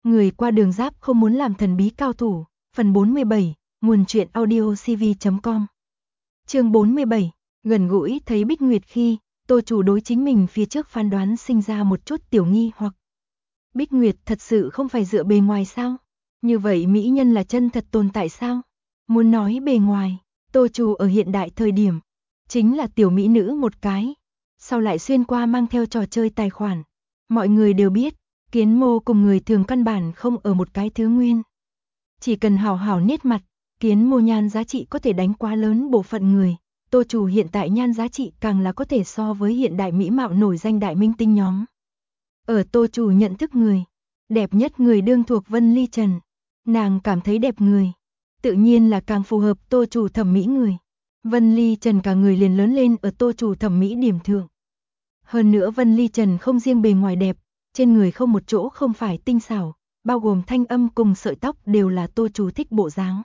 Người qua đường giáp không muốn làm thần bí cao thủ. Phần 47, nguồn truyện audio cv.com. Chương 47, gần gũi thấy Bích Nguyệt khi Tô Chủ đối chính mình phía trước phán đoán sinh ra một chút tiểu nghi hoặc. Bích Nguyệt thật sự không phải dựa bề ngoài sao? Như vậy mỹ nhân là chân thật tồn tại sao? Muốn nói bề ngoài, Tô Chủ ở hiện đại thời điểm chính là tiểu mỹ nữ một cái, sau lại xuyên qua mang theo trò chơi tài khoản. Mọi người đều biết, Kiến Mô cùng người thường căn bản không ở một cái thứ nguyên. Chỉ cần hảo hảo nét mặt, Kiến Mô nhan giá trị có thể đánh quá lớn bộ phận người. Tô Chủ hiện tại nhan giá trị càng là có thể so với hiện đại mỹ mạo nổi danh đại minh tinh nhóm. Ở Tô Chủ nhận thức người, đẹp nhất người đương thuộc Vân Ly Trần. Nàng cảm thấy đẹp người, tự nhiên là càng phù hợp Tô Chủ thẩm mỹ người. Vân Ly Trần cả người liền lớn lên ở Tô Chủ thẩm mỹ điểm thượng. Hơn nữa Vân Ly Trần không riêng bề ngoài đẹp, trên người không một chỗ không phải tinh xảo, bao gồm thanh âm cùng sợi tóc đều là Tô Chủ thích bộ dáng.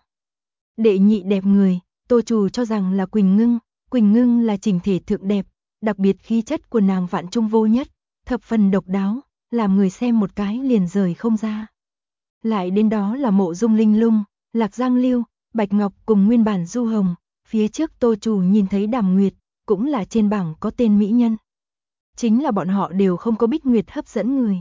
Đệ nhị đẹp người, Tô Chủ cho rằng là Quỳnh Ngưng. Quỳnh Ngưng là chỉnh thể thượng đẹp, đặc biệt khí chất của nàng vạn trung vô nhất, thập phần độc đáo, làm người xem một cái liền rời không ra. Lại đến đó là Mộ Dung Linh Lung, Lạc Giang Lưu, Bạch Ngọc cùng nguyên bản Du Hồng. Phía trước Tô Chủ nhìn thấy Đàm Nguyệt, cũng là trên bảng có tên mỹ nhân. Chính là bọn họ đều không có Bích Nguyệt hấp dẫn người.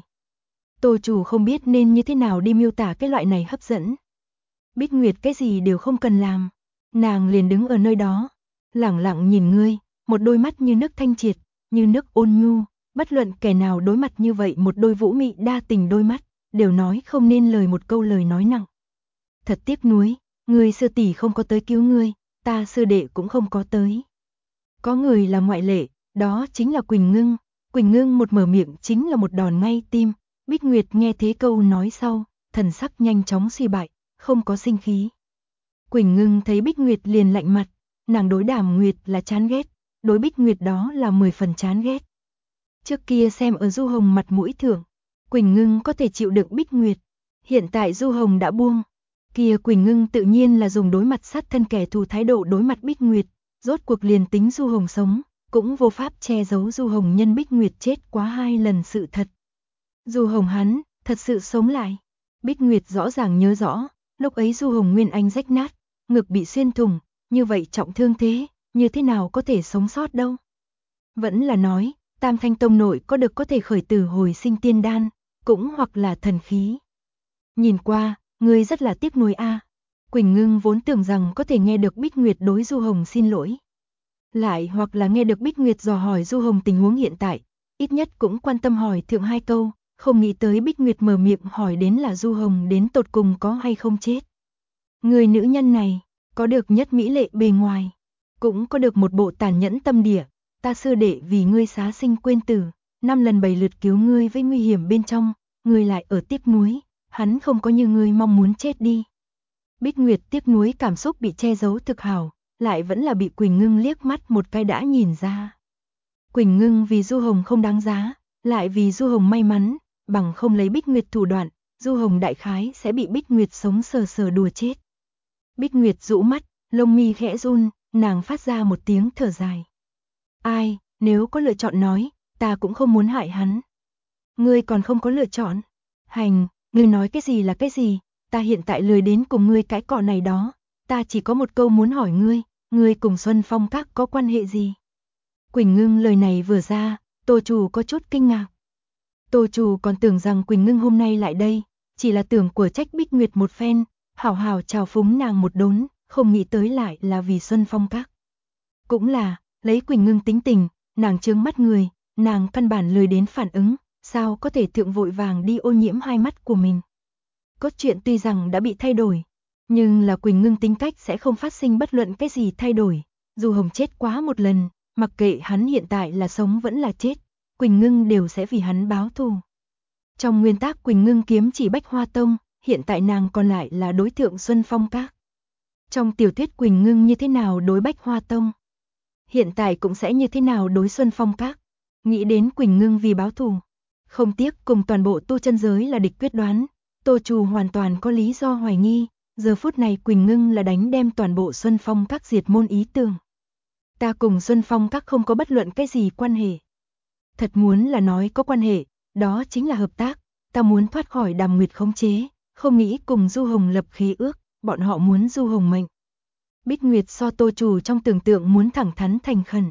Tô Chủ không biết nên như thế nào đi miêu tả cái loại này hấp dẫn. Bích Nguyệt cái gì đều không cần làm, nàng liền đứng ở nơi đó, lẳng lặng nhìn ngươi, một đôi mắt như nước thanh triệt, như nước ôn nhu, bất luận kẻ nào đối mặt như vậy một đôi vũ mị đa tình đôi mắt, đều nói không nên lời một câu lời nói nặng. Thật tiếc nuối, ngươi sư tỷ không có tới cứu ngươi, ta sư đệ cũng không có tới. Có người là ngoại lệ, đó chính là Quỳnh Ngưng. Quỳnh Ngưng một mở miệng chính là một đòn ngay tim. Bích Nguyệt nghe thế câu nói sau, thần sắc nhanh chóng suy bại, không có sinh khí. Quỳnh Ngưng thấy Bích Nguyệt liền lạnh mặt, nàng đối Đàm Nguyệt là chán ghét, đối Bích Nguyệt đó là 10 phần chán ghét. Trước kia xem ở Du Hồng mặt mũi thượng, Quỳnh Ngưng có thể chịu đựng Bích Nguyệt, hiện tại Du Hồng đã buông, kia Quỳnh Ngưng tự nhiên là dùng đối mặt sát thân kẻ thù thái độ đối mặt Bích Nguyệt, rốt cuộc liền tính Du Hồng sống, cũng vô pháp che giấu Du Hồng nhân Bích Nguyệt chết quá 2 lần sự thật. Du Hồng hắn, thật sự sống lại. Bích Nguyệt rõ ràng nhớ rõ, lúc ấy Du Hồng nguyên anh rách nát, ngực bị xuyên thủng, như vậy trọng thương thế, như thế nào có thể sống sót đâu. Vẫn là nói, Tam Thanh Tông nội có thể khởi tử hồi sinh tiên đan, cũng hoặc là thần khí. Nhìn qua, ngươi rất là tiếc nuối a. Quỳnh Ngưng vốn tưởng rằng có thể nghe được Bích Nguyệt đối Du Hồng xin lỗi. Lại hoặc là nghe được Bích Nguyệt dò hỏi Du Hồng tình huống hiện tại, ít nhất cũng quan tâm hỏi thượng 2 câu, không nghĩ tới Bích Nguyệt mở miệng hỏi đến là Du Hồng đến tột cùng có hay không chết. Người nữ nhân này, có được nhất mỹ lệ bề ngoài, cũng có được một bộ tàn nhẫn tâm địa, ta sư đệ vì ngươi xá sinh quên tử, 5 lần 7 lượt cứu ngươi với nguy hiểm bên trong, ngươi lại ở tiếc nuối, hắn không có như ngươi mong muốn chết đi. Bích Nguyệt tiếc nuối cảm xúc bị che giấu thực hảo, lại vẫn là bị Quỳnh Ngưng liếc mắt một cái đã nhìn ra. Quỳnh Ngưng vì Du Hồng không đáng giá, lại vì Du Hồng may mắn, bằng không lấy Bích Nguyệt thủ đoạn, Du Hồng đại khái sẽ bị Bích Nguyệt sống sờ sờ đùa chết. Bích Nguyệt rũ mắt, lông mi khẽ run, nàng phát ra một tiếng thở dài. Ai, nếu có lựa chọn nói, ta cũng không muốn hại hắn. Ngươi còn không có lựa chọn. Hành, ngươi nói cái gì là cái gì, ta hiện tại lười đến cùng ngươi cãi cọ này đó, ta chỉ có một câu muốn hỏi ngươi cùng Xuân Phong Các có quan hệ gì? Quỳnh Ngưng lời này vừa ra, Tô Chủ có chút kinh ngạc. Tô Chủ còn tưởng rằng Quỳnh Ngưng hôm nay lại đây, chỉ là tưởng của trách Bích Nguyệt một phen, hảo hảo chào phúng nàng một đốn, không nghĩ tới lại là vì Xuân Phong Các. Cũng là, lấy Quỳnh Ngưng tính tình, nàng trướng mắt người, nàng căn bản lười đến phản ứng, sao có thể thượng vội vàng đi ô nhiễm 2 mắt của mình. Cốt truyện tuy rằng đã bị thay đổi, nhưng là Quỳnh Ngưng tính cách sẽ không phát sinh bất luận cái gì thay đổi. Du Hồng chết quá một lần, mặc kệ hắn hiện tại là sống vẫn là chết, Quỳnh Ngưng đều sẽ vì hắn báo thù. Trong nguyên tắc Quỳnh Ngưng kiếm chỉ Bách Hoa Tông, hiện tại nàng còn lại là đối tượng Xuân Phong Các. Trong tiểu thuyết Quỳnh Ngưng như thế nào đối Bách Hoa Tông, hiện tại cũng sẽ như thế nào đối Xuân Phong Các. Nghĩ đến Quỳnh Ngưng vì báo thù, không tiếc cùng toàn bộ tu chân giới là địch quyết đoán, Tô Chủ hoàn toàn có lý do hoài nghi, giờ phút này Quỳnh Ngưng là đánh đem toàn bộ Xuân Phong Các diệt môn ý tưởng. Ta cùng Xuân Phong Các không có bất luận cái gì quan hệ. Thật muốn là nói có quan hệ, đó chính là hợp tác, ta muốn thoát khỏi Đàm Nguyệt khống chế, không nghĩ cùng Du Hồng lập khí ước, bọn họ muốn Du Hồng mệnh. Bích Nguyệt so Tô Trù trong tưởng tượng muốn thẳng thắn thành khẩn.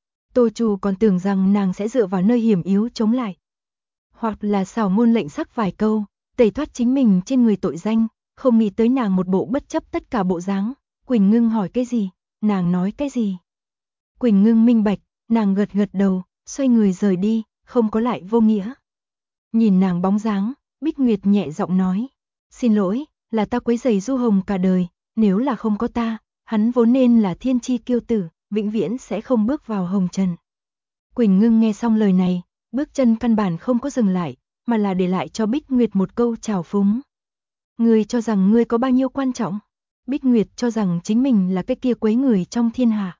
Tô Trù còn tưởng rằng nàng sẽ dựa vào nơi hiểm yếu chống lại. Hoặc là xảo ngôn lệnh sắc vài câu, tẩy thoát chính mình trên người tội danh, không nghĩ tới nàng một bộ bất chấp tất cả bộ dáng. Quỳnh Ngưng hỏi cái gì, nàng nói cái gì. Quỳnh Ngưng minh bạch, nàng gật gật đầu, xoay người rời đi, không có lại vô nghĩa. Nhìn nàng bóng dáng, Bích Nguyệt nhẹ giọng nói, xin lỗi, là ta quấy rầy Du Hồng cả đời, nếu là không có ta, hắn vốn nên là thiên chi kiêu tử, vĩnh viễn sẽ không bước vào hồng trần. Quỳnh Ngưng nghe xong lời này, bước chân căn bản không có dừng lại, mà là để lại cho Bích Nguyệt một câu trào phúng. Ngươi cho rằng ngươi có bao nhiêu quan trọng? Bích Nguyệt cho rằng chính mình là cái kia quấy người trong thiên hạ.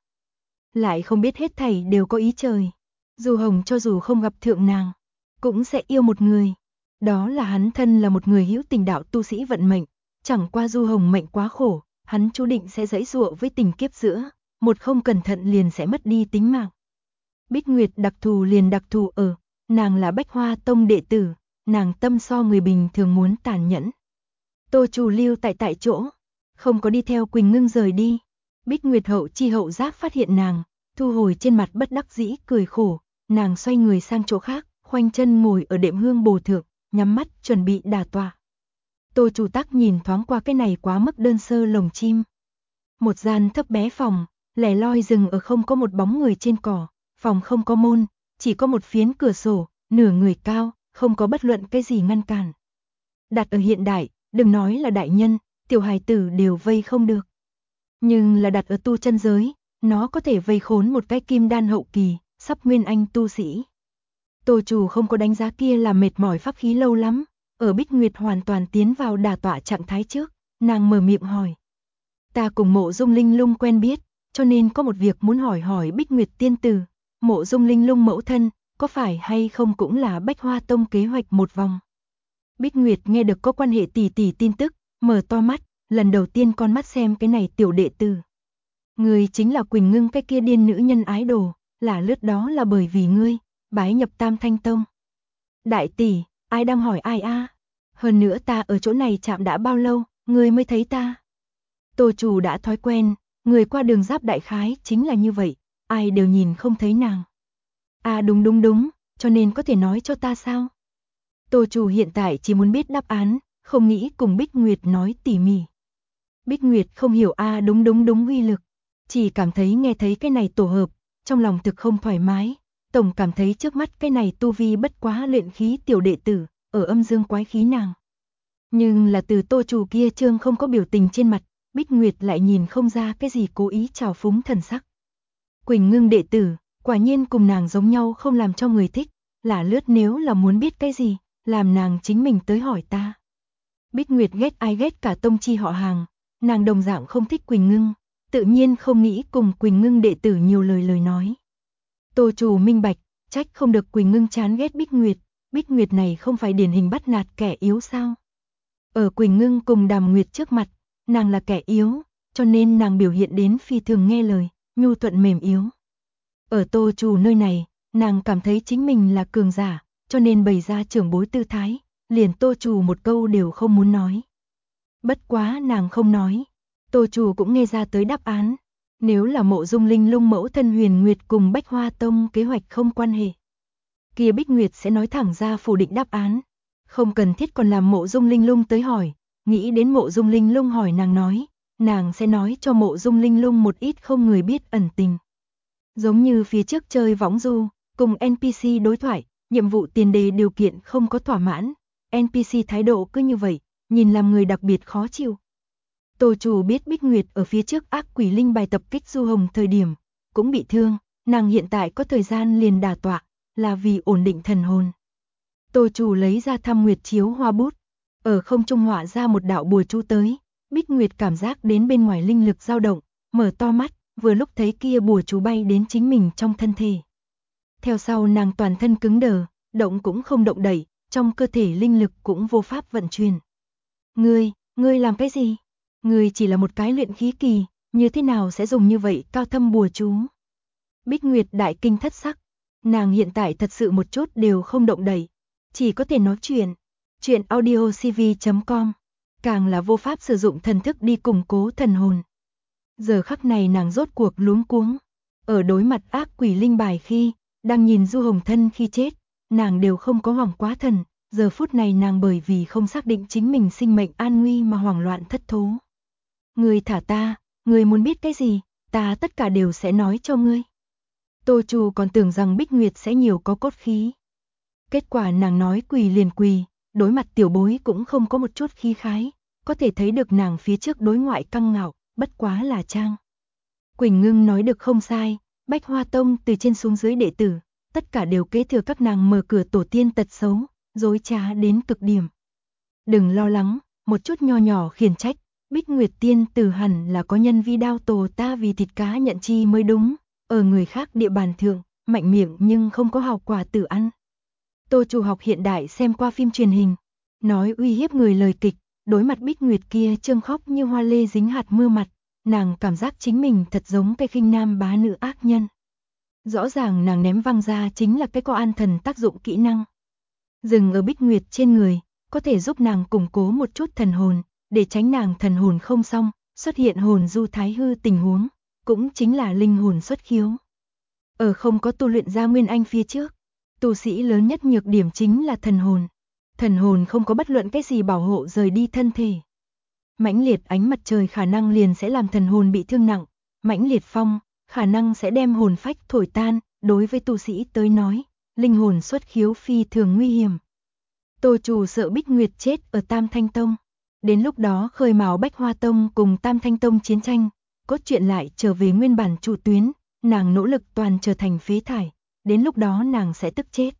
Lại không biết hết thảy đều có ý trời. Du Hồng cho dù không gặp thượng nàng, cũng sẽ yêu một người. Đó là hắn thân là một người hữu tình đạo tu sĩ vận mệnh. Chẳng qua Du Hồng mệnh quá khổ, hắn chú định sẽ giãy giụa với tình kiếp giữa, một không cẩn thận liền sẽ mất đi tính mạng. Bích Nguyệt đặc thù liền đặc thù ở, nàng là Bách Hoa Tông đệ tử, nàng tâm so người bình thường muốn tàn nhẫn. Tô Trù lưu tại chỗ, không có đi theo Quỳnh Ngưng rời đi. Bích Nguyệt hậu chi hậu giác phát hiện nàng, thu hồi trên mặt bất đắc dĩ cười khổ, nàng xoay người sang chỗ khác, khoanh chân ngồi ở đệm hương bồ thượng, nhắm mắt chuẩn bị đả tọa. Tô Trù Tắc nhìn thoáng qua cái này quá mức đơn sơ lồng chim. Một gian thấp bé phòng, lẻ loi dừng ở không có một bóng người trên cỏ, phòng không có môn, chỉ có một phiến cửa sổ, nửa người cao, không có bất luận cái gì ngăn cản. Đặt ở hiện đại, đừng nói là đại nhân, tiểu hài tử đều vây không được. Nhưng là đặt ở tu chân giới, nó có thể vây khốn một cái kim đan hậu kỳ, sắp nguyên anh tu sĩ. Tô Trù không có đánh giá kia là mệt mỏi pháp khí lâu lắm, ở Bích Nguyệt hoàn toàn tiến vào đả tọa trạng thái trước, nàng mở miệng hỏi. Ta cùng Mộ Dung Linh Lung quen biết, cho nên có một việc muốn hỏi hỏi Bích Nguyệt tiên tử, Mộ Dung Linh Lung mẫu thân, có phải hay không cũng là Bách Hoa Tông kế hoạch một vòng. Bích Nguyệt nghe được có quan hệ tỷ tỷ tin tức, mở to mắt, lần đầu tiên con mắt xem cái này tiểu đệ tử. Người chính là Quỳnh Ngưng cái kia điên nữ nhân ái đồ, là lướt đó là bởi vì ngươi, bái nhập Tam Thanh Tông. Đại tỷ, ai đang hỏi ai a? Hơn nữa ta ở chỗ này chạm đã bao lâu, ngươi mới thấy ta? Tô Trù đã thói quen, người qua đường giáp đại khái chính là như vậy, ai đều nhìn không thấy nàng. À đúng, cho nên có thể nói cho ta sao? Tô Trù hiện tại chỉ muốn biết đáp án, không nghĩ cùng Bích Nguyệt nói tỉ mỉ. Bích Nguyệt không hiểu đúng uy lực, chỉ cảm thấy nghe thấy cái này tổ hợp, trong lòng thực không thoải mái, tổng cảm thấy trước mắt cái này tu vi bất quá luyện khí tiểu đệ tử, ở âm dương quái khí nàng. Nhưng là từ Tô Trù kia trương không có biểu tình trên mặt, Bích Nguyệt lại nhìn không ra cái gì cố ý trào phúng thần sắc. Quỳnh Ngưng đệ tử, quả nhiên cùng nàng giống nhau không làm cho người thích, là lướt nếu là muốn biết cái gì, làm nàng chính mình tới hỏi ta. Bích Nguyệt ghét ai ghét cả tông chi họ hàng, nàng đồng dạng không thích Quỳnh Ngưng, tự nhiên không nghĩ cùng Quỳnh Ngưng đệ tử nhiều lời nói. Tô Trù minh bạch, trách không được Quỳnh Ngưng chán ghét Bích Nguyệt này không phải điển hình bắt nạt kẻ yếu sao? Ở Quỳnh Ngưng cùng Đàm Nguyệt trước mặt, nàng là kẻ yếu, cho nên nàng biểu hiện đến phi thường nghe lời, nhu thuận mềm yếu. Ở Tô Trù nơi này, nàng cảm thấy chính mình là cường giả, cho nên bày ra trưởng bối tư thái, liền Tô Trù một câu đều không muốn nói. Bất quá nàng không nói, Tô Trù cũng nghe ra tới đáp án. Nếu là Mộ Dung Linh Lung mẫu thân Huyền Nguyệt cùng Bách Hoa Tông kế hoạch không quan hệ, kia Bích Nguyệt sẽ nói thẳng ra phủ định đáp án. Không cần thiết còn làm Mộ Dung Linh Lung tới hỏi, nghĩ đến Mộ Dung Linh Lung hỏi nàng sẽ nói cho Mộ Dung Linh Lung một ít không người biết ẩn tình. Giống như phía trước chơi võng du, cùng NPC đối thoại, nhiệm vụ tiền đề điều kiện không có thỏa mãn, NPC thái độ cứ như vậy, nhìn làm người đặc biệt khó chịu. Tô Trù biết Bích Nguyệt ở phía trước ác quỷ linh bài tập kích Du Hồng thời điểm, cũng bị thương, nàng hiện tại có thời gian liền đả tọa, là vì ổn định thần hồn. Tô Trù lấy ra Thăm Nguyệt chiếu hoa bút, ở không trung họa ra một đạo bùa chú tới, Bích Nguyệt cảm giác đến bên ngoài linh lực dao động, mở to mắt, vừa lúc thấy kia bùa chú bay đến chính mình trong thân thể. Theo sau nàng toàn thân cứng đờ, động cũng không động đẩy, trong cơ thể linh lực cũng vô pháp vận chuyển. Ngươi làm cái gì? Ngươi chỉ là một cái luyện khí kỳ, như thế nào sẽ dùng như vậy cao thâm bùa chú? Bích Nguyệt đại kinh thất sắc, nàng hiện tại thật sự một chút đều không động đậy, chỉ có thể nói chuyện. Chuyện audio CV.com, càng là vô pháp sử dụng thần thức đi củng cố thần hồn. Giờ khắc này nàng rốt cuộc luống cuống, ở đối mặt ác quỷ linh bài khi, đang nhìn Du Hồng Thân khi chết, nàng đều không có hoảng quá thần, giờ phút này nàng bởi vì không xác định chính mình sinh mệnh an nguy mà hoảng loạn thất thố. Ngươi thả ta, ngươi muốn biết cái gì, ta tất cả đều sẽ nói cho ngươi. Tô Trù còn tưởng rằng Bích Nguyệt sẽ nhiều có cốt khí. Kết quả nàng nói quỳ liền quỳ, đối mặt tiểu bối cũng không có một chút khí khái, có thể thấy được nàng phía trước đối ngoại căng ngạo, bất quá là trang. Quỳnh Ngưng nói được không sai, Bách Hoa Tông từ trên xuống dưới đệ tử, tất cả đều kế thừa các nàng mở cửa tổ tiên tật xấu, dối trá đến cực điểm. Đừng lo lắng, một chút nho nhỏ khiển trách, Bích Nguyệt tiên tử hẳn là có nhân vi đao tổ ta vì thịt cá nhận chi mới đúng, ở người khác địa bàn thượng, mạnh miệng nhưng không có hào quả tự ăn. Tô Trù học hiện đại xem qua phim truyền hình, nói uy hiếp người lời kịch, đối mặt Bích Nguyệt kia trương khóc như hoa lê dính hạt mưa mặt, nàng cảm giác chính mình thật giống cái khinh nam bá nữ ác nhân. Rõ ràng nàng ném văng ra chính là cái có an thần tác dụng kỹ năng. Dừng ở Bích Nguyệt trên người, có thể giúp nàng củng cố một chút thần hồn, để tránh nàng thần hồn không xong, xuất hiện hồn du thái hư tình huống, cũng chính là linh hồn xuất khiếu. Ở không có tu luyện ra nguyên anh phía trước, tu sĩ lớn nhất nhược điểm chính là thần hồn. Thần hồn không có bất luận cái gì bảo hộ rời đi thân thể. Mãnh liệt ánh mặt trời khả năng liền sẽ làm thần hồn bị thương nặng, mãnh liệt phong, khả năng sẽ đem hồn phách thổi tan, đối với tu sĩ tới nói, linh hồn xuất khiếu phi thường nguy hiểm. Tô Trù sợ Bích Nguyệt chết ở Tam Thanh Tông, đến lúc đó khơi mào Bách Hoa Tông cùng Tam Thanh Tông chiến tranh, cốt truyện lại trở về nguyên bản trụ tuyến, nàng nỗ lực toàn trở thành phế thải, đến lúc đó nàng sẽ tức chết.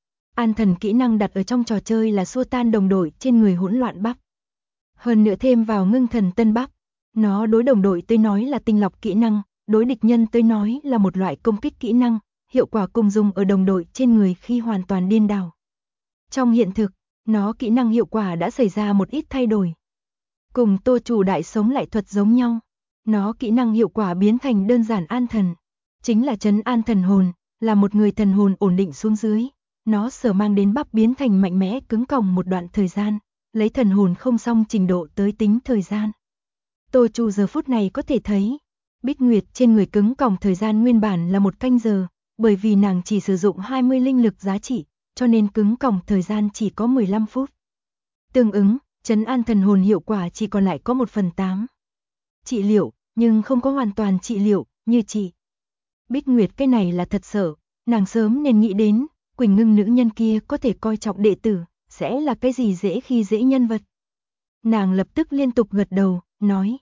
An thần kỹ năng đặt ở trong trò chơi là xua tan đồng đội trên người hỗn loạn bắp. Hơn nữa thêm vào ngưng thần tân bắp, nó đối đồng đội tới nói là tinh lọc kỹ năng, đối địch nhân tới nói là một loại công kích kỹ năng, hiệu quả cùng dùng ở đồng đội trên người khi hoàn toàn điên đảo. Trong hiện thực, nó kỹ năng hiệu quả đã xảy ra một ít thay đổi. Cùng Tô Trù đại sống lại thuật giống nhau, nó kỹ năng hiệu quả biến thành đơn giản an thần, chính là trấn an thần hồn, là một người thần hồn ổn định xuống dưới. Nó sở mang đến bắp biến thành mạnh mẽ cứng còng một đoạn thời gian, lấy thần hồn không xong trình độ tới tính thời gian. Tô Trù giờ phút này có thể thấy, Bích Nguyệt trên người cứng còng thời gian nguyên bản là 1 canh giờ, bởi vì nàng chỉ sử dụng 20 linh lực giá trị, cho nên cứng còng thời gian chỉ có 15 phút. Tương ứng, trấn an thần hồn hiệu quả chỉ còn lại có 1/8. Trị liệu, nhưng không có hoàn toàn trị liệu, như chị. Bích Nguyệt cái này là thật sợ, nàng sớm nên nghĩ đến, Quỳnh Ngưng nữ nhân kia có thể coi trọng đệ tử, sẽ là cái gì dễ khi dễ nhân vật. Nàng lập tức liên tục gật đầu, nói,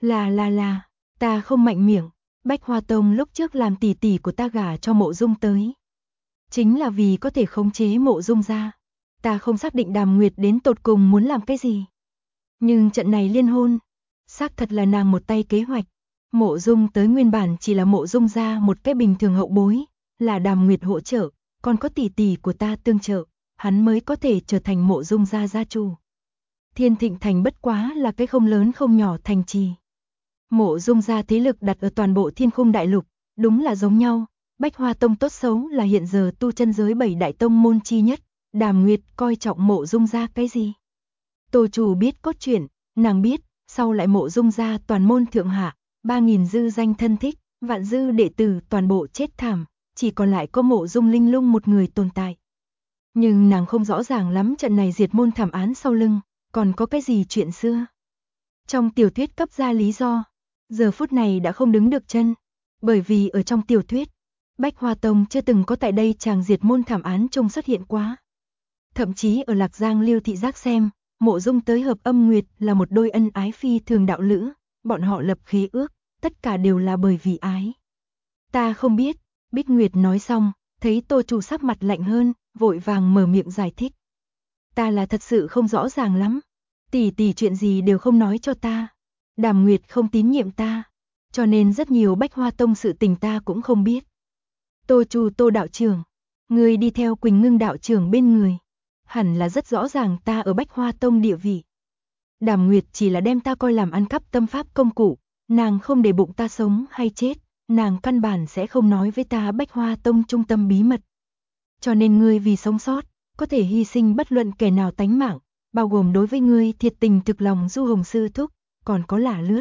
là, ta không mạnh miệng, Bách Hoa Tông lúc trước làm tỷ tỷ của ta gả cho Mộ Dung tới. Chính là vì có thể khống chế Mộ Dung ra, ta không xác định Đàm Nguyệt đến tột cùng muốn làm cái gì. Nhưng trận này liên hôn, xác thật là nàng một tay kế hoạch. Mộ Dung tới nguyên bản chỉ là Mộ Dung ra một cái bình thường hậu bối, là Đàm Nguyệt hỗ trợ, còn có tỷ tỷ của ta tương trợ, hắn mới có thể trở thành Mộ Dung gia gia chủ. Thiên Thịnh Thành bất quá là cái không lớn không nhỏ thành trì. Mộ Dung gia thế lực đặt ở toàn bộ Thiên Khung đại lục, đúng là giống nhau, Bách Hoa Tông tốt xấu là hiện giờ tu chân giới 7 đại tông môn chi nhất, Đàm Nguyệt coi trọng Mộ Dung gia cái gì? Tô Trù biết cốt truyện, nàng biết, sau lại Mộ Dung gia toàn môn thượng hạ, 3000 dư danh thân thích, vạn dư đệ tử toàn bộ chết thảm, chỉ còn lại có Mộ Dung Linh Lung một người tồn tại. Nhưng nàng không rõ ràng lắm trận này diệt môn thảm án sau lưng, còn có cái gì chuyện xưa. Trong tiểu thuyết cấp ra lý do, giờ phút này đã không đứng được chân, bởi vì ở trong tiểu thuyết, Bách Hoa Tông chưa từng có tại đây chàng diệt môn thảm án chung xuất hiện quá. Thậm chí ở Lạc Giang Lưu thị giác xem, Mộ Dung tới hợp Âm Nguyệt là một đôi ân ái phi thường đạo lữ, bọn họ lập khế ước, tất cả đều là bởi vì ái. Ta không biết, Bích Nguyệt nói xong, thấy Tô Trù sắc mặt lạnh hơn, vội vàng mở miệng giải thích. Ta là thật sự không rõ ràng lắm, tỷ tỷ chuyện gì đều không nói cho ta. Đàm Nguyệt không tín nhiệm ta, cho nên rất nhiều Bách Hoa Tông sự tình ta cũng không biết. Tô Trù Tô đạo trưởng, người đi theo Quỳnh Ngưng đạo trưởng bên người, hẳn là rất rõ ràng ta ở Bách Hoa Tông địa vị. Đàm Nguyệt chỉ là đem ta coi làm ăn cắp tâm pháp công cụ, nàng không để bụng ta sống hay chết, nàng căn bản sẽ không nói với ta Bách Hoa Tông trung tâm bí mật. Cho nên ngươi vì sống sót, có thể hy sinh bất luận kẻ nào tánh mạng, bao gồm đối với ngươi thiệt tình thực lòng Du Hồng sư thúc, còn có Lả Lướt.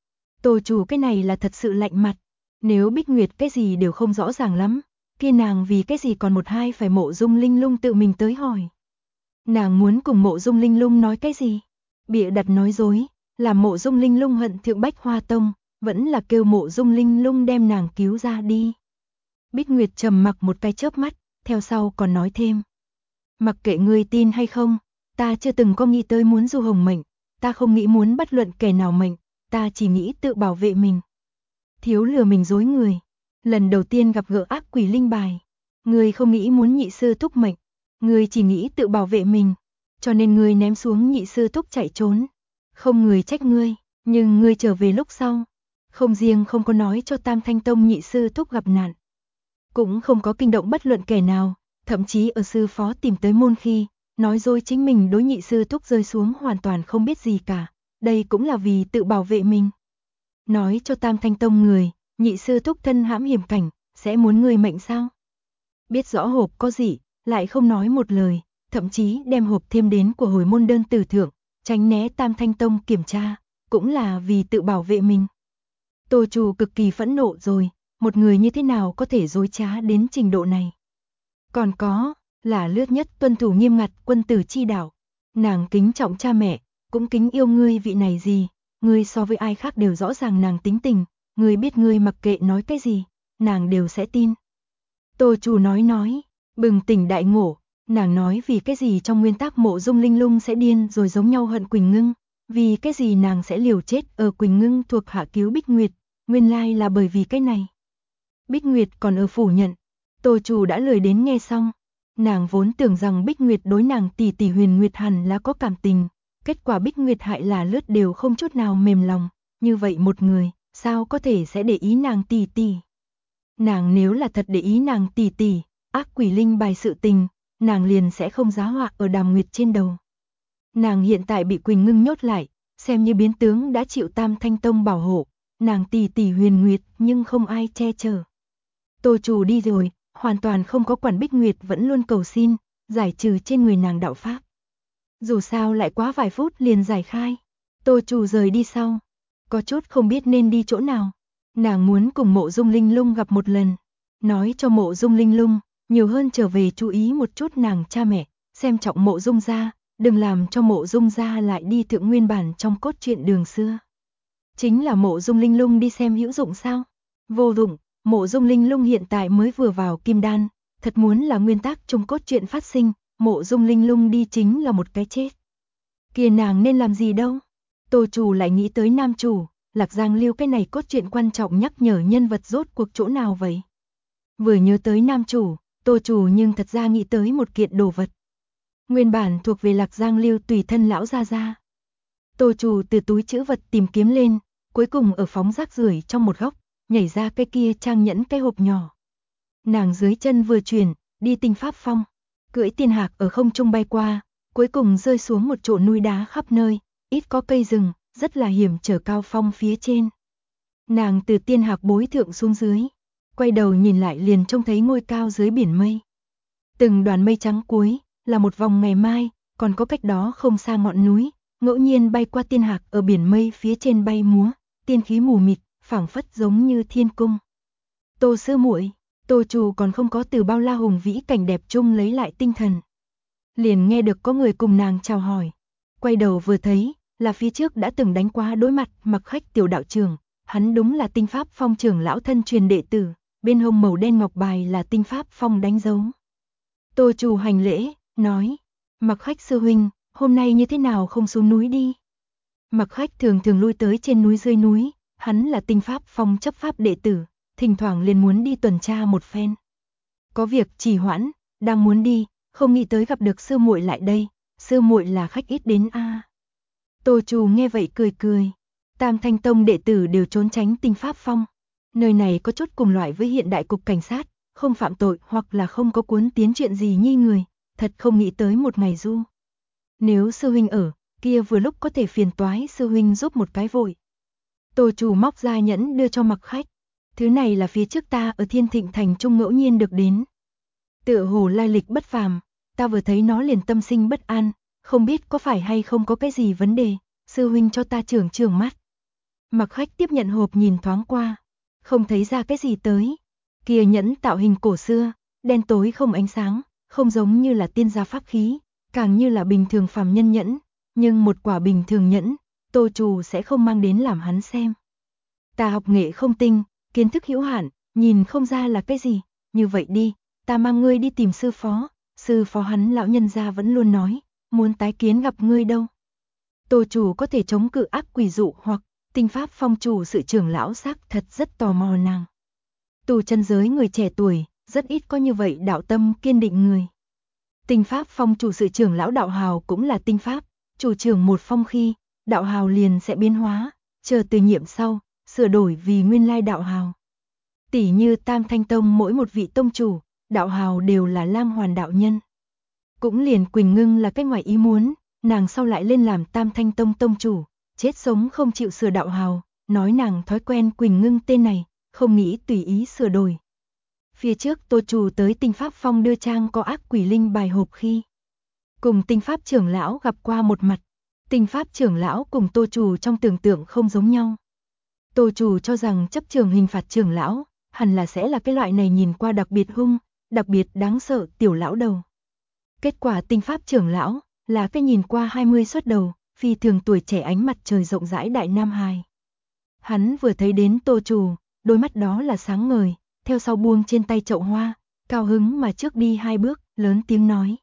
Tô chủ cái này là thật sự lạnh mặt, nếu Bích Nguyệt cái gì đều không rõ ràng lắm, kia nàng vì cái gì còn một hai phải Mộ Dung Linh Lung tự mình tới hỏi. Nàng muốn cùng Mộ Dung Linh Lung nói cái gì? Bịa đặt nói dối, làm Mộ Dung Linh Lung hận Thượng Bách Hoa Tông, vẫn là kêu Mộ Dung Linh Lung đem nàng cứu ra đi. Bích Nguyệt trầm mặc một cái chớp mắt, theo sau còn nói thêm. Mặc kệ ngươi tin hay không, ta chưa từng có nghĩ tới muốn Du Hồng mệnh, ta không nghĩ muốn bất luận kẻ nào mệnh, ta chỉ nghĩ tự bảo vệ mình. Thiếu lừa mình dối người, lần đầu tiên gặp gỡ ác quỷ linh bài, ngươi không nghĩ muốn nhị sư thúc mệnh, ngươi chỉ nghĩ tự bảo vệ mình, cho nên ngươi ném xuống nhị sư thúc chạy trốn. Không người trách ngươi, nhưng ngươi trở về lúc sau, không riêng không có nói cho Tam Thanh Tông nhị sư thúc gặp nạn, cũng không có kinh động bất luận kẻ nào, thậm chí ở sư phó tìm tới môn khi, nói dối chính mình đối nhị sư thúc rơi xuống hoàn toàn không biết gì cả, đây cũng là vì tự bảo vệ mình. Nói cho Tam Thanh Tông người, nhị sư thúc thân hãm hiểm cảnh, sẽ muốn người mệnh sao? Biết rõ hộp có gì, lại không nói một lời, thậm chí đem hộp thêm đến của hồi môn đơn tử thượng, tránh né Tam Thanh Tông kiểm tra, cũng là vì tự bảo vệ mình. Tô Trù cực kỳ phẫn nộ rồi, một người như thế nào có thể dối trá đến trình độ này? Còn có, là Lướt nhất tuân thủ nghiêm ngặt quân tử chi đạo, nàng kính trọng cha mẹ, cũng kính yêu ngươi vị này gì, ngươi so với ai khác đều rõ ràng nàng tính tình, ngươi biết ngươi mặc kệ nói cái gì, nàng đều sẽ tin. Tô Trù nói, bừng tỉnh đại ngộ, nàng nói vì cái gì trong nguyên tắc Mộ Dung Linh Lung sẽ điên rồi giống nhau hận Quỳnh Ngưng, vì cái gì nàng sẽ liều chết ở Quỳnh Ngưng thuộc hạ cứu Bích Nguyệt, nguyên lai là bởi vì cái này. Bích Nguyệt còn ở phủ nhận, Tô Trù đã lười đến nghe xong, nàng vốn tưởng rằng Bích Nguyệt đối nàng tỷ tỷ Huyền Nguyệt hẳn là có cảm tình, kết quả Bích Nguyệt hại là Lướt đều không chút nào mềm lòng, như vậy một người, sao có thể sẽ để ý nàng tỷ tỷ? Nàng nếu là thật để ý nàng tỷ tỷ, ác quỷ linh bài sự tình, nàng liền sẽ không giá họa ở Đàm Nguyệt trên đầu. Nàng hiện tại bị Quỳnh Ngưng nhốt lại, xem như biến tướng đã chịu Tam Thanh Tông bảo hộ, nàng tỷ tỷ Huyền Nguyệt nhưng không ai che chở. Tô Trù đi rồi, hoàn toàn không có quản Bích Nguyệt vẫn luôn cầu xin, giải trừ trên người nàng đạo pháp. Dù sao lại quá vài phút liền giải khai. Tô Trù rời đi sau, có chút không biết nên đi chỗ nào. Nàng muốn cùng Mộ Dung Linh Lung gặp một lần, nói cho Mộ Dung Linh Lung, nhiều hơn trở về chú ý một chút nàng cha mẹ, xem trọng Mộ Dung gia, đừng làm cho Mộ Dung gia lại đi thượng nguyên bản trong cốt truyện đường xưa. Chính là Mộ Dung Linh Lung đi xem hữu dụng sao? Vô dụng, Mộ Dung Linh Lung hiện tại mới vừa vào Kim Đan, thật muốn là nguyên tắc trong cốt truyện phát sinh, Mộ Dung Linh Lung đi chính là một cái chết. Kia nàng nên làm gì đâu? Tô Trù lại nghĩ tới nam chủ, Lạc Giang Lưu cái này cốt truyện quan trọng nhắc nhở nhân vật rốt cuộc chỗ nào vậy? Vừa nhớ tới nam chủ, Tô Trù nhưng thật ra nghĩ tới một kiện đồ vật. Nguyên bản thuộc về Lạc Giang Lưu tùy thân lão gia gia. Tô Trù từ túi trữ vật tìm kiếm lên, cuối cùng ở phóng rác rưởi trong một góc, nhảy ra cái kia trang nhẫn cái hộp nhỏ. Nàng dưới chân vừa chuyển, đi tinh pháp phong, cưỡi tiên hạc ở không trung bay qua, cuối cùng rơi xuống một chỗ núi đá khắp nơi, ít có cây rừng, rất là hiểm trở cao phong phía trên. Nàng từ tiên hạc bối thượng xuống dưới, quay đầu nhìn lại liền trông thấy ngôi cao dưới biển mây. Từng đoàn mây trắng cuối, là một vòng ngày mai, còn có cách đó không xa ngọn núi, ngẫu nhiên bay qua tiên hạc ở biển mây phía trên bay múa, tiên khí mù mịt, phảng phất giống như thiên cung. Tô sư muội, Tô Trù còn không có từ bao la hùng vĩ cảnh đẹp chung lấy lại tinh thần. Liền nghe được có người cùng nàng chào hỏi. Quay đầu vừa thấy, là phía trước đã từng đánh quá đối mặt Mặc Khách tiểu đạo trưởng, hắn đúng là tinh pháp phong trưởng lão thân truyền đệ tử, bên hông màu đen ngọc bài là tinh pháp phong đánh dấu. Tô Trù hành lễ, nói, Mặc Khách sư huynh, hôm nay như thế nào không xuống núi đi? Mặc Khách thường thường lui tới trên núi dưới núi, hắn là tinh pháp phong chấp pháp đệ tử, thỉnh thoảng liền muốn đi tuần tra một phen. Có việc trì hoãn, đang muốn đi, không nghĩ tới gặp được sư muội lại đây, sư muội là khách ít đến a. Tô Trù nghe vậy cười cười, Tam Thanh Tông đệ tử đều trốn tránh tinh pháp phong. Nơi này có chút cùng loại với hiện đại cục cảnh sát, không phạm tội hoặc là không có cuốn tiến chuyện gì nhi người, thật không nghĩ tới một ngày du. Nếu sư huynh ở, kia vừa lúc có thể phiền toái sư huynh giúp một cái vội. Tô Trù móc ra nhẫn đưa cho Mặc Khách, thứ này là phía trước ta ở Thiên Thịnh Thành trung ngẫu nhiên được đến. Tựa hồ lai lịch bất phàm, ta vừa thấy nó liền tâm sinh bất an, không biết có phải hay không có cái gì vấn đề, sư huynh cho ta chưởng mắt. Mặc Khách tiếp nhận hộp nhìn thoáng qua, không thấy ra cái gì tới. Kia nhẫn tạo hình cổ xưa, đen tối không ánh sáng, không giống như là tiên gia pháp khí, càng như là bình thường phàm nhân nhẫn, nhưng một quả bình thường nhẫn, Tô Trù sẽ không mang đến làm hắn xem. Ta học nghệ không tinh, kiến thức hữu hạn, nhìn không ra là cái gì, như vậy đi, ta mang ngươi đi tìm sư phó hắn lão nhân gia vẫn luôn nói, muốn tái kiến gặp ngươi đâu. Tô Trù có thể chống cự ác quỷ dụ hoặc tinh pháp phong chủ sự trưởng lão xác thật rất tò mò nàng. Tu chân giới người trẻ tuổi, rất ít có như vậy đạo tâm kiên định người. Tinh pháp phong chủ sự trưởng lão đạo hào cũng là tinh pháp, chủ trưởng một phong khi, đạo hào liền sẽ biến hóa, chờ từ nhiệm sau, sửa đổi vì nguyên lai đạo hào. Tỷ như Tam Thanh Tông mỗi một vị tông chủ, đạo hào đều là Lam Hoàn đạo nhân. Cũng liền Quỳnh Ngưng là cái ngoài ý muốn, nàng sau lại lên làm Tam Thanh Tông tông chủ, chết sống không chịu sửa đạo hào, nói nàng thói quen Quỳnh Ngưng tên này, không nghĩ tùy ý sửa đổi. Phía trước Tô Trù tới Tinh Pháp Phong đưa trang có ác quỷ linh bài hộp khi cùng Tinh Pháp trưởng lão gặp qua một mặt. Tinh Pháp trưởng lão cùng Tô Trù trong tưởng tượng không giống nhau. Tô Trù cho rằng chấp trường hình phạt trưởng lão, hẳn là sẽ là cái loại này nhìn qua đặc biệt hung, đặc biệt đáng sợ tiểu lão đầu. Kết quả Tinh Pháp trưởng lão là cái nhìn qua 20 xuất đầu, phi thường tuổi trẻ ánh mặt trời rộng rãi đại nam hài. Hắn vừa thấy đến Tô Trù, đôi mắt đó là sáng ngời, theo sau buông trên tay chậu hoa, cao hứng mà trước đi 2 bước, lớn tiếng nói.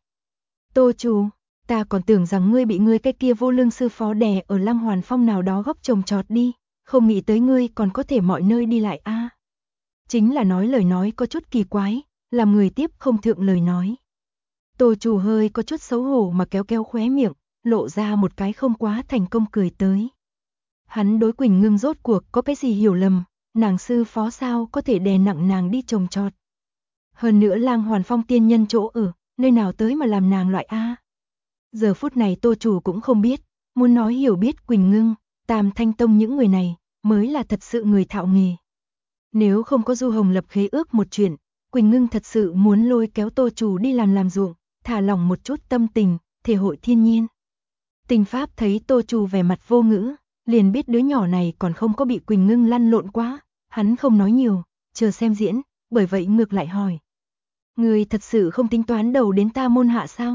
Tô Trù, ta còn tưởng rằng ngươi bị ngươi cái kia vô lương sư phó đè ở Lăng Hoàn Phong nào đó góc trồng trọt đi, không nghĩ tới ngươi còn có thể mọi nơi đi lại a. Chính là nói lời nói có chút kỳ quái, làm người tiếp không thượng lời nói. Tô Trù hơi có chút xấu hổ mà kéo kéo khóe miệng, lộ ra một cái không quá thành công cười tới. Hắn đối Quỳnh Ngưng rốt cuộc có cái gì hiểu lầm, nàng sư phó sao có thể đè nặng nàng đi trồng trọt. Hơn nữa Lang Hoàn Phong tiên nhân chỗ ở, nơi nào tới mà làm nàng loại A. Giờ phút này Tô Trù cũng không biết, muốn nói hiểu biết Quỳnh Ngưng, Tam Thanh Tông những người này, mới là thật sự người thạo nghề. Nếu không có Du Hồng lập khế ước một chuyện, Quỳnh Ngưng thật sự muốn lôi kéo Tô Trù đi làm ruộng, thả lỏng một chút tâm tình, thể hội thiên nhiên. Tinh Pháp thấy Tô Trù vẻ mặt vô ngữ, liền biết đứa nhỏ này còn không có bị Quỳnh Ngưng lăn lộn quá, hắn không nói nhiều, chờ xem diễn, bởi vậy ngược lại hỏi. Ngươi thật sự không tính toán đầu đến ta môn hạ sao?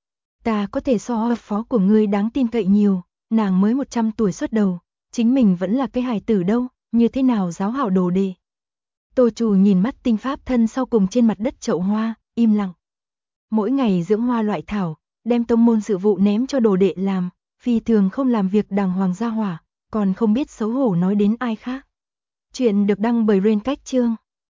Ta có thể so phó của ngươi đáng tin cậy nhiều, nàng mới 100 tuổi xuất đầu, chính mình vẫn là cái hài tử đâu, như thế nào giáo hảo đồ đề. Tô Trù nhìn mắt Tinh Pháp thân sau cùng trên mặt đất chậu hoa, im lặng. Mỗi ngày dưỡng hoa loại thảo, đem tông môn sự vụ ném cho đồ đệ làm, phi thường không làm việc đàng hoàng gia hỏa, còn không biết xấu hổ nói đến ai khác. Chuyện được đăng bởi Rain Cách Chương.